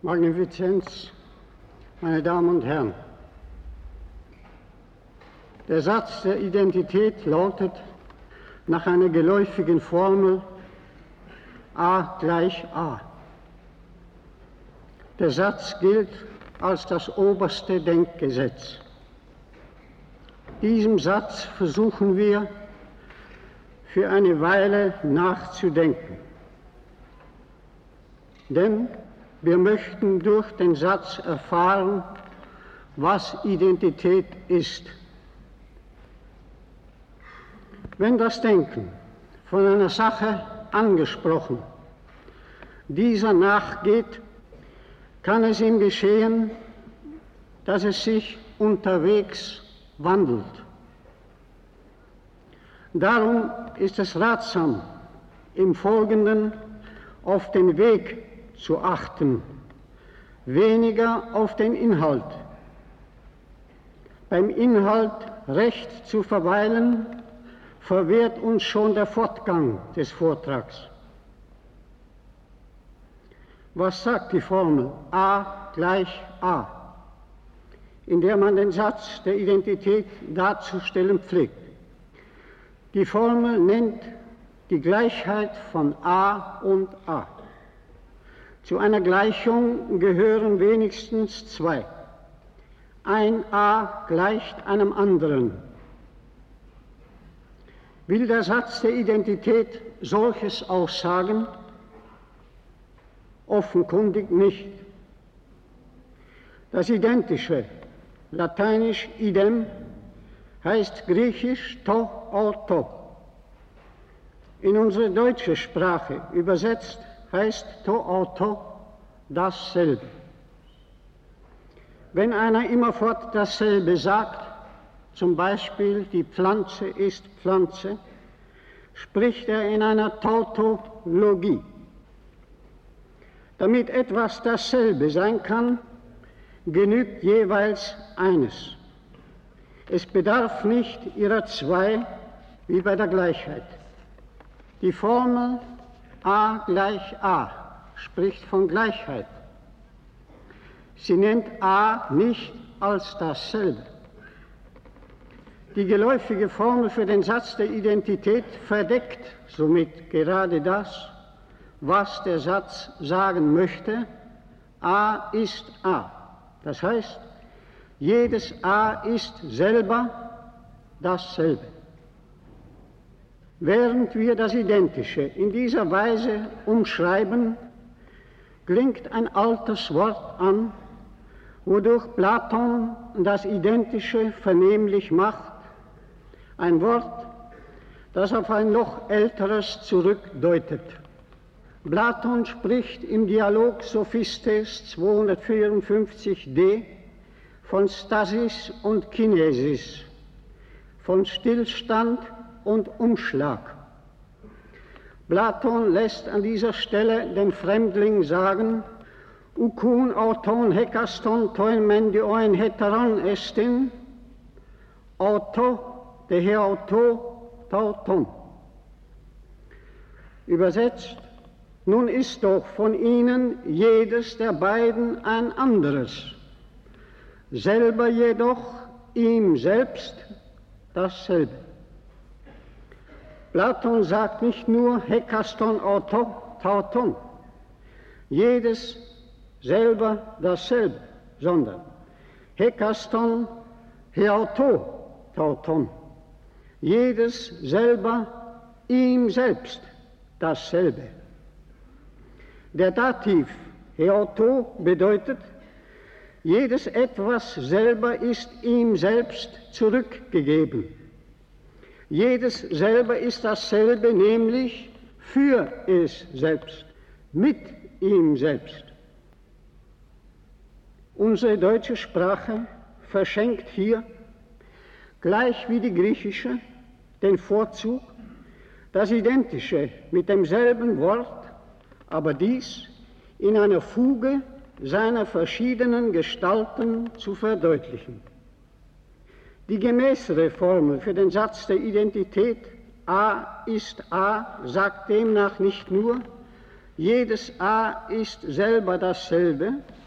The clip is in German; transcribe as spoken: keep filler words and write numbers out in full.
Magnifizenz, meine Damen und Herren. Der Satz der Identität lautet nach einer geläufigen Formel A gleich A. Der Satz gilt als das oberste Denkgesetz. Diesem Satz versuchen wir für eine Weile nachzudenken. Denn wir möchten durch den Satz erfahren, was Identität ist. Wenn das Denken von einer Sache angesprochen dieser nachgeht, kann es ihm geschehen, dass es sich unterwegs wandelt. Darum ist es ratsam, im Folgenden auf den Weg zu achten, weniger auf den Inhalt. Beim Inhalt recht zu verweilen, verwehrt uns schon der Fortgang des Vortrags. Was sagt die Formel A gleich A, in der man den Satz der Identität darzustellen pflegt? Die Formel nennt die Gleichheit von A und A. Zu einer Gleichung gehören wenigstens zwei. Ein A gleicht einem anderen. Will der Satz der Identität solches aussagen? Offenkundig nicht. Das Identische, lateinisch idem, heißt griechisch to auto. In unsere deutsche Sprache übersetzt heißt to auto dasselbe. Wenn einer immerfort dasselbe sagt, zum Beispiel die Pflanze ist Pflanze, spricht er in einer Tautologie. Damit etwas dasselbe sein kann, genügt jeweils eines. Es bedarf nicht ihrer zwei wie bei der Gleichheit. Die Formel A gleich A spricht von Gleichheit. Sie nennt A nicht als dasselbe. Die geläufige Formel für den Satz der Identität verdeckt somit gerade das, was der Satz sagen möchte. A ist A. Das heißt, jedes A ist selber dasselbe. Während wir das Identische in dieser Weise umschreiben, klingt ein altes Wort an, wodurch Platon das Identische vernehmlich macht, ein Wort, das auf ein noch älteres zurückdeutet. Platon spricht im Dialog Sophistes zweihundertvierundfünfzig d von Stasis und Kinesis, von Stillstand und Umschlag. Platon lässt an dieser Stelle den Fremdling sagen, ukun auton hekaston toin mendioin heteron estin, auto de he auto tauton. Übersetzt, nun ist doch von ihnen jedes der beiden ein anderes, selber jedoch ihm selbst dasselbe. Platon sagt nicht nur hekaston auto tauton, jedes selber dasselbe, sondern hekaston he auto tauton, jedes selber ihm selbst dasselbe. Der Dativ he auto bedeutet, jedes Etwas selber ist ihm selbst zurückgegeben. Jedes selber ist dasselbe, nämlich für es selbst, mit ihm selbst. Unsere deutsche Sprache verschenkt hier, gleich wie die griechische, den Vorzug, das Identische mit demselben Wort, aber dies in einer Fuge seiner verschiedenen Gestalten zu verdeutlichen. Die gemäßere Formel für den Satz der Identität A ist A sagt demnach nicht nur, Jedes A ist selber dasselbe,